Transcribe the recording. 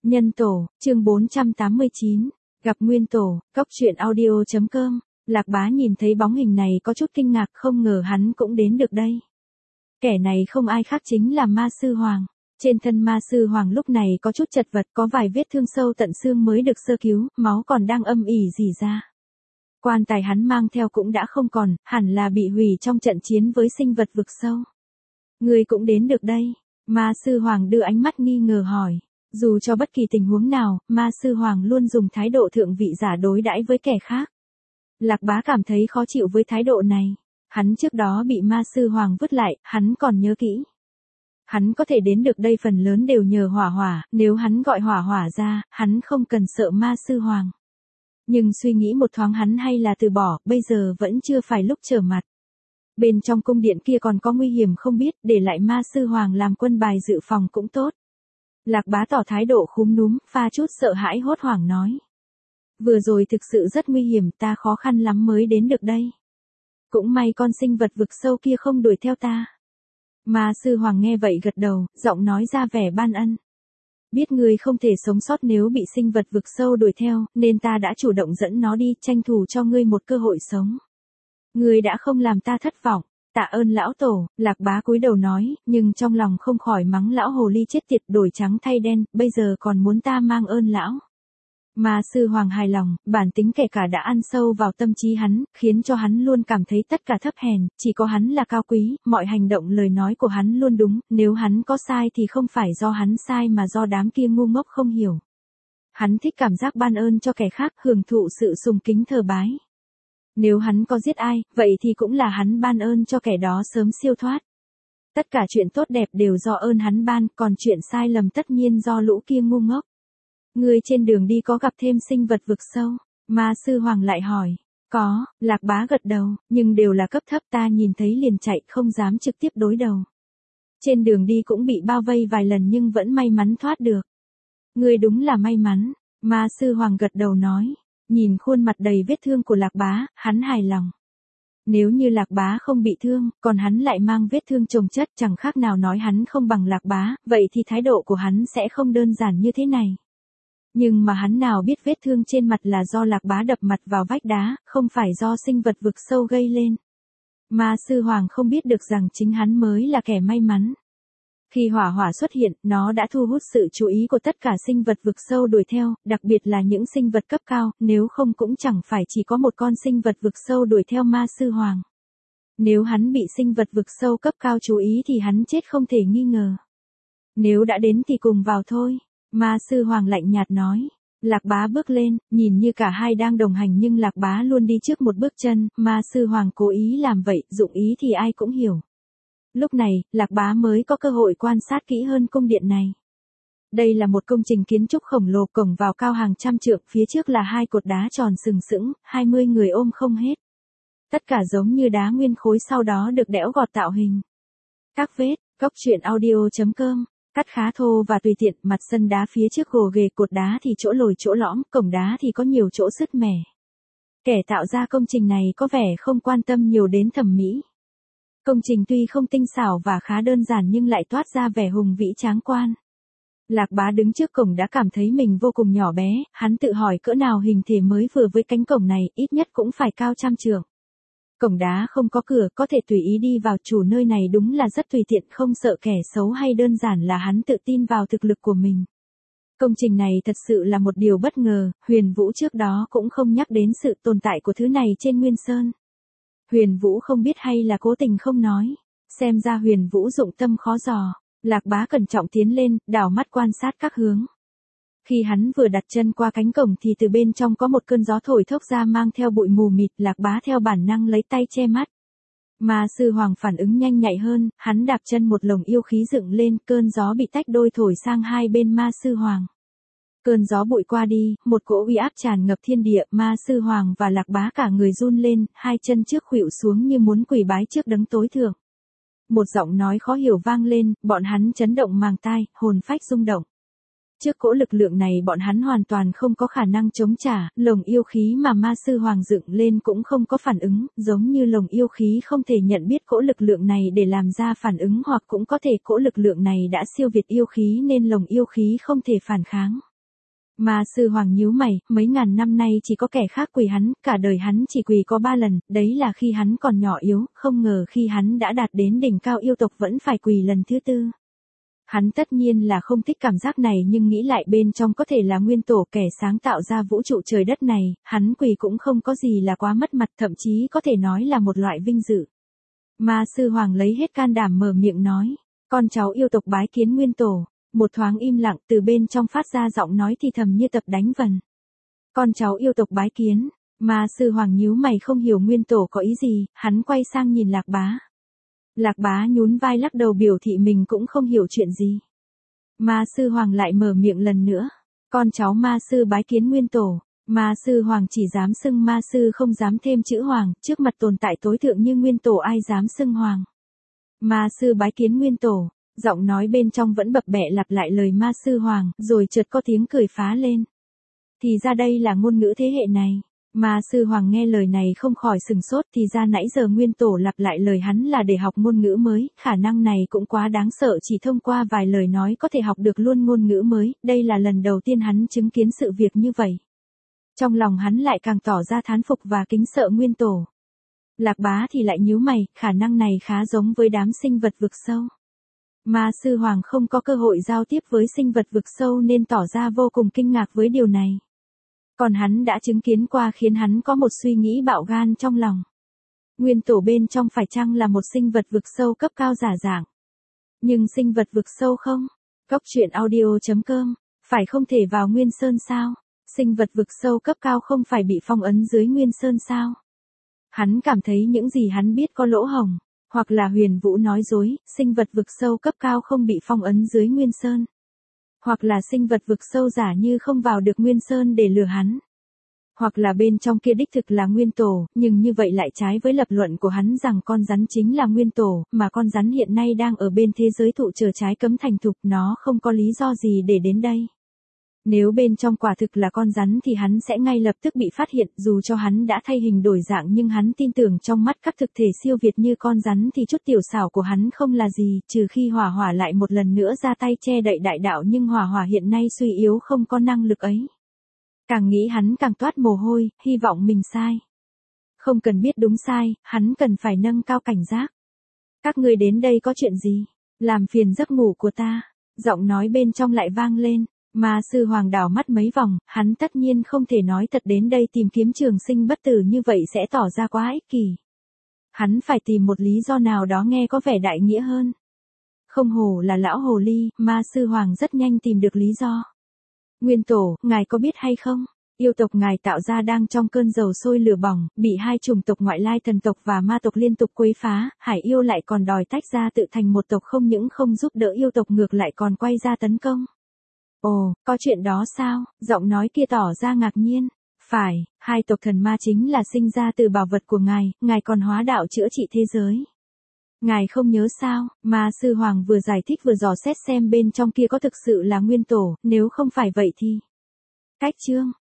Nhân tổ, chương 489, gặp nguyên tổ, cóc truyện audio.com, Lạc Bá nhìn thấy bóng hình này có chút kinh ngạc, không ngờ hắn cũng đến được đây. Kẻ này không ai khác chính là Ma Sư Hoàng. Trên thân Ma Sư Hoàng lúc này có chút chật vật, có vài vết thương sâu tận xương mới được sơ cứu, máu còn đang âm ỉ rỉ ra. Quan tài hắn mang theo cũng đã không còn, hẳn là bị hủy trong trận chiến với sinh vật vực sâu. Ngươi cũng đến được đây. Ma Sư Hoàng đưa ánh mắt nghi ngờ hỏi. Dù cho bất kỳ tình huống nào, Ma Sư Hoàng luôn dùng thái độ thượng vị giả đối đãi với kẻ khác. Lạc Bá cảm thấy khó chịu với thái độ này. Hắn trước đó bị Ma Sư Hoàng vứt lại, hắn còn nhớ kỹ. Hắn có thể đến được đây phần lớn đều nhờ Hỏa Hỏa, nếu hắn gọi Hỏa Hỏa ra, hắn không cần sợ Ma Sư Hoàng. Nhưng suy nghĩ một thoáng hắn hay là từ bỏ, bây giờ vẫn chưa phải lúc trở mặt. Bên trong cung điện kia còn có nguy hiểm không biết, để lại Ma Sư Hoàng làm quân bài dự phòng cũng tốt. Lạc Bá tỏ thái độ khúm núm, pha chút sợ hãi hốt hoảng nói. Vừa rồi thực sự rất nguy hiểm, ta khó khăn lắm mới đến được đây. Cũng may con sinh vật vực sâu kia không đuổi theo ta. Ma Sư Hoàng nghe vậy gật đầu, giọng nói ra vẻ ban ân. Biết ngươi không thể sống sót nếu bị sinh vật vực sâu đuổi theo, nên ta đã chủ động dẫn nó đi, tranh thủ cho ngươi một cơ hội sống. Ngươi đã không làm ta thất vọng, tạ ơn lão tổ, Lạc Bá cúi đầu nói, nhưng trong lòng không khỏi mắng lão hồ ly chết tiệt, đổi trắng thay đen, bây giờ còn muốn ta mang ơn lão. Ma Sư Hoàng hài lòng, bản tính kể cả đã ăn sâu vào tâm trí hắn, khiến cho hắn luôn cảm thấy tất cả thấp hèn, chỉ có hắn là cao quý, mọi hành động lời nói của hắn luôn đúng, nếu hắn có sai thì không phải do hắn sai mà do đám kia ngu ngốc không hiểu. Hắn thích cảm giác ban ơn cho kẻ khác, hưởng thụ sự sùng kính thờ bái. Nếu hắn có giết ai, vậy thì cũng là hắn ban ơn cho kẻ đó sớm siêu thoát. Tất cả chuyện tốt đẹp đều do ơn hắn ban, còn chuyện sai lầm tất nhiên do lũ kia ngu ngốc. Ngươi trên đường đi có gặp thêm sinh vật vực sâu? Ma Sư Hoàng lại hỏi. Có, Lạc Bá gật đầu, nhưng đều là cấp thấp, ta nhìn thấy liền chạy, không dám trực tiếp đối đầu. Trên đường đi cũng bị bao vây vài lần nhưng vẫn may mắn thoát được. Ngươi đúng là may mắn, Ma Sư Hoàng gật đầu nói. Nhìn khuôn mặt đầy vết thương của Lạc Bá, hắn hài lòng. Nếu như Lạc Bá không bị thương, còn hắn lại mang vết thương chồng chất, chẳng khác nào nói hắn không bằng Lạc Bá, vậy thì thái độ của hắn sẽ không đơn giản như thế này. Nhưng mà hắn nào biết vết thương trên mặt là do Lạc Bá đập mặt vào vách đá, không phải do sinh vật vực sâu gây lên. Ma Sư Hoàng không biết được rằng chính hắn mới là kẻ may mắn. Khi Hỏa Hỏa xuất hiện, nó đã thu hút sự chú ý của tất cả sinh vật vực sâu đuổi theo, đặc biệt là những sinh vật cấp cao, nếu không cũng chẳng phải chỉ có một con sinh vật vực sâu đuổi theo Ma Sư Hoàng. Nếu hắn bị sinh vật vực sâu cấp cao chú ý thì hắn chết không thể nghi ngờ. Nếu đã đến thì cùng vào thôi. Ma Sư Hoàng lạnh nhạt nói. Lạc Bá bước lên, nhìn như cả hai đang đồng hành nhưng Lạc Bá luôn đi trước một bước chân, Ma Sư Hoàng cố ý làm vậy, dụng ý thì ai cũng hiểu. Lúc này, Lạc Bá mới có cơ hội quan sát kỹ hơn cung điện này. Đây là một công trình kiến trúc khổng lồ, cổng vào cao hàng trăm trượng, phía trước là hai cột đá tròn sừng sững, 20 người ôm không hết. Tất cả giống như đá nguyên khối sau đó được đẽo gọt tạo hình. Các vết, cóc truyện audio.com. Cắt khá thô và tùy tiện, mặt sân đá phía trước gồ ghề, cột đá thì chỗ lồi chỗ lõm, cổng đá thì có nhiều chỗ sứt mẻ. Kẻ tạo ra công trình này có vẻ không quan tâm nhiều đến thẩm mỹ. Công trình tuy không tinh xảo và khá đơn giản nhưng lại toát ra vẻ hùng vĩ tráng quan. Lạc Bá đứng trước cổng đã cảm thấy mình vô cùng nhỏ bé, hắn tự hỏi cỡ nào hình thể mới vừa với cánh cổng này, ít nhất cũng phải cao trăm trượng. Cổng đá không có cửa, có thể tùy ý đi vào, chủ nơi này đúng là rất tùy tiện, không sợ kẻ xấu hay đơn giản là hắn tự tin vào thực lực của mình. Công trình này thật sự là một điều bất ngờ, Huyền Vũ trước đó cũng không nhắc đến sự tồn tại của thứ này trên Nguyên Sơn. Huyền Vũ không biết hay là cố tình không nói, xem ra Huyền Vũ dụng tâm khó dò. Lạc Bá cẩn trọng tiến lên, đảo mắt quan sát các hướng. Khi hắn vừa đặt chân qua cánh cổng thì từ bên trong có một cơn gió thổi thốc ra mang theo bụi mù mịt, Lạc Bá theo bản năng lấy tay che mắt. Ma Sư Hoàng phản ứng nhanh nhạy hơn, hắn đạp chân một lồng yêu khí dựng lên, cơn gió bị tách đôi thổi sang hai bên Ma Sư Hoàng. Cơn gió bụi qua đi, một cỗ uy áp tràn ngập thiên địa, Ma Sư Hoàng và Lạc Bá cả người run lên, hai chân trước khuỵu xuống như muốn quỳ bái trước đấng tối thượng. Một giọng nói khó hiểu vang lên, bọn hắn chấn động màng tai, hồn phách rung động. Trước cỗ lực lượng này bọn hắn hoàn toàn không có khả năng chống trả, lồng yêu khí mà Ma Sư Hoàng dựng lên cũng không có phản ứng, giống như lồng yêu khí không thể nhận biết cỗ lực lượng này để làm ra phản ứng, hoặc cũng có thể cỗ lực lượng này đã siêu việt yêu khí nên lồng yêu khí không thể phản kháng. Ma sư hoàng nhíu mày, mấy ngàn năm nay chỉ có kẻ khác quỳ hắn, cả đời hắn chỉ quỳ có 3 lần, đấy là khi hắn còn nhỏ yếu, không ngờ khi hắn đã đạt đến đỉnh cao yêu tộc vẫn phải quỳ lần thứ 4. Hắn tất nhiên là không thích cảm giác này nhưng nghĩ lại bên trong có thể là nguyên tổ kẻ sáng tạo ra vũ trụ trời đất này, hắn quỳ cũng không có gì là quá mất mặt, thậm chí có thể nói là một loại vinh dự. Ma sư hoàng lấy hết can đảm mở miệng nói, con cháu yêu tộc bái kiến nguyên tổ. Một thoáng im lặng, từ bên trong phát ra giọng nói thì thầm như tập đánh vần. Con cháu yêu tộc bái kiến. Ma sư hoàng nhíu mày không hiểu nguyên tổ có ý gì, hắn quay sang nhìn Lạc Bá. Lạc Bá nhún vai lắc đầu biểu thị mình cũng không hiểu chuyện gì. Ma sư hoàng lại mở miệng lần nữa. Con cháu ma sư bái kiến nguyên tổ. Ma sư hoàng chỉ dám xưng ma sư không dám thêm chữ hoàng, trước mặt tồn tại tối thượng như nguyên tổ ai dám xưng hoàng. Ma sư bái kiến nguyên tổ. Giọng nói bên trong vẫn bập bẹ lặp lại lời ma sư hoàng, rồi chợt có tiếng cười phá lên. Thì ra đây là ngôn ngữ thế hệ này. Ma sư hoàng nghe lời này không khỏi sừng sốt, thì ra nãy giờ nguyên tổ lặp lại lời hắn là để học ngôn ngữ mới, khả năng này cũng quá đáng sợ, chỉ thông qua vài lời nói có thể học được luôn ngôn ngữ mới, đây là lần đầu tiên hắn chứng kiến sự việc như vậy. Trong lòng hắn lại càng tỏ ra thán phục và kính sợ nguyên tổ. Lạc Bá thì lại nhíu mày, khả năng này khá giống với đám sinh vật vực sâu. Ma sư hoàng không có cơ hội giao tiếp với sinh vật vực sâu nên tỏ ra vô cùng kinh ngạc với điều này. Còn hắn đã chứng kiến qua khiến hắn có một suy nghĩ bạo gan trong lòng. Nguyên tổ bên trong phải chăng là một sinh vật vực sâu cấp cao giả dạng? Nhưng sinh vật vực sâu không? Cốc truyện audio.com, phải không thể vào Nguyên Sơn sao? Sinh vật vực sâu cấp cao không phải bị phong ấn dưới Nguyên Sơn sao? Hắn cảm thấy những gì hắn biết có lỗ hổng. Hoặc là Huyền Vũ nói dối, sinh vật vực sâu cấp cao không bị phong ấn dưới Nguyên Sơn. Hoặc là sinh vật vực sâu giả như không vào được Nguyên Sơn để lừa hắn. Hoặc là bên trong kia đích thực là nguyên tổ, nhưng như vậy lại trái với lập luận của hắn rằng con rắn chính là nguyên tổ, mà con rắn hiện nay đang ở bên thế giới thụ chờ trái cấm thành thục, nó không có lý do gì để đến đây. Nếu bên trong quả thực là con rắn thì hắn sẽ ngay lập tức bị phát hiện, dù cho hắn đã thay hình đổi dạng nhưng hắn tin tưởng trong mắt các thực thể siêu việt như con rắn thì chút tiểu xảo của hắn không là gì, trừ khi hỏa hỏa lại một lần nữa ra tay che đậy đại đạo, nhưng hỏa hỏa hiện nay suy yếu không có năng lực ấy. Càng nghĩ hắn càng toát mồ hôi, hy vọng mình sai. Không cần biết đúng sai, hắn cần phải nâng cao cảnh giác. Các ngươi đến đây có chuyện gì? Làm phiền giấc ngủ của ta. Giọng nói bên trong lại vang lên. Ma sư hoàng đảo mắt mấy vòng, hắn tất nhiên không thể nói thật đến đây tìm kiếm trường sinh bất tử như vậy sẽ tỏ ra quá ích kỷ. Hắn phải tìm một lý do nào đó nghe có vẻ đại nghĩa hơn. Không hổ là lão hồ ly, ma sư hoàng rất nhanh tìm được lý do. Nguyên tổ, ngài có biết hay không? Yêu tộc ngài tạo ra đang trong cơn dầu sôi lửa bỏng, bị hai chủng tộc ngoại lai thần tộc và ma tộc liên tục quấy phá, hải yêu lại còn đòi tách ra tự thành một tộc, không những không giúp đỡ yêu tộc ngược lại còn quay ra tấn công. Ồ, có chuyện đó sao? Giọng nói kia tỏ ra ngạc nhiên. Phải, hai tộc thần ma chính là sinh ra từ bảo vật của ngài còn hóa đạo chữa trị thế giới. Ngài không nhớ sao? Ma sư hoàng vừa giải thích vừa dò xét xem bên trong kia có thực sự là nguyên tổ, nếu không phải vậy thì... Cách chương.